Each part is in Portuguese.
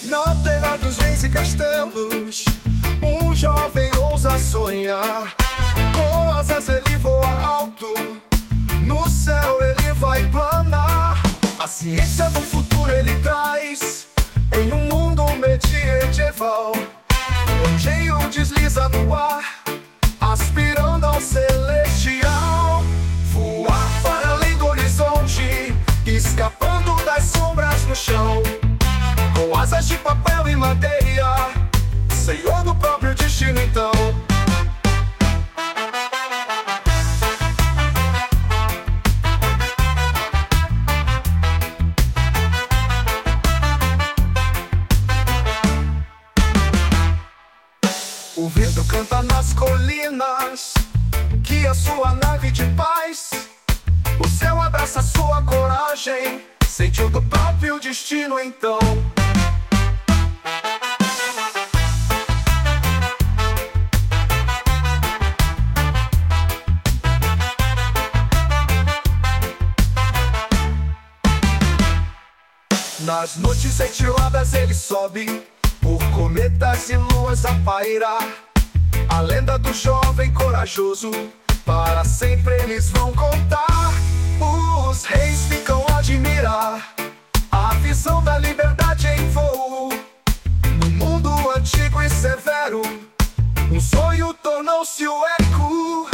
Na terra dos reis e castelos, um jovem ousa sonhar. Com asas ele voa alto, no céu ele vai planar. A ciência do futuro ele traz, em um mundo medieval. Um gênio desliza no ar, aspirando ao celestial. Voar para além do horizonte, escapando das sombras no chão. Com asas de papel e madeira, senhor do próprio destino então. O vento canta nas colinas, guia sua nave de paz. O céu abraça sua coragem, sentiu do próprio destino então. Nas noites ventiladas ele sobe, por cometas e luas a pairar. A lenda do jovem corajoso, para sempre eles vão contar. Os reis ficam a admirar a visão da liberdade em voo. No mundo antigo e severo, um sonho tornou-se o eco.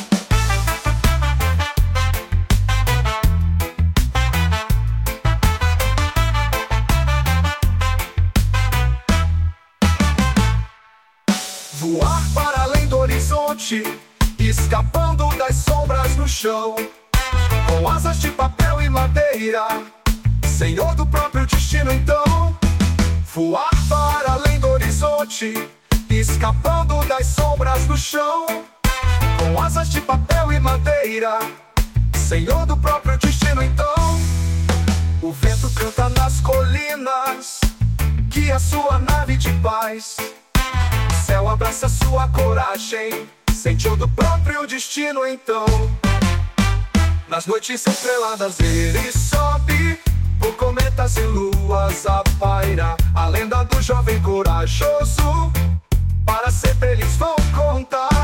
Voar para além do horizonte, escapando das sombras no chão. Com asas de papel e madeira, senhor do próprio destino então. Voar para além do horizonte, escapando das sombras no chão. Com asas de papel e madeira, senhor do próprio destino então. O vento canta nas colinas, guia sua nave de paz. O céu abraça sua coragem, sentiu do próprio destino então. Nas noites estreladas ele sobe, por cometas e luas a paira. A lenda do jovem corajoso, para sempre eles vão contar.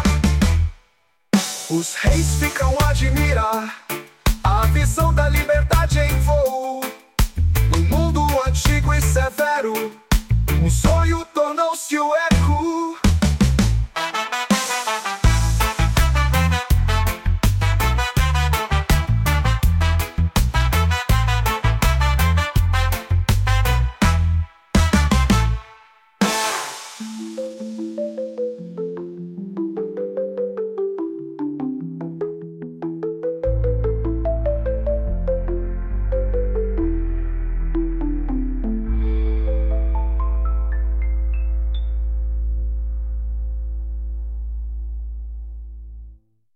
Os reis ficam a admirar a visão da liberdade em voo.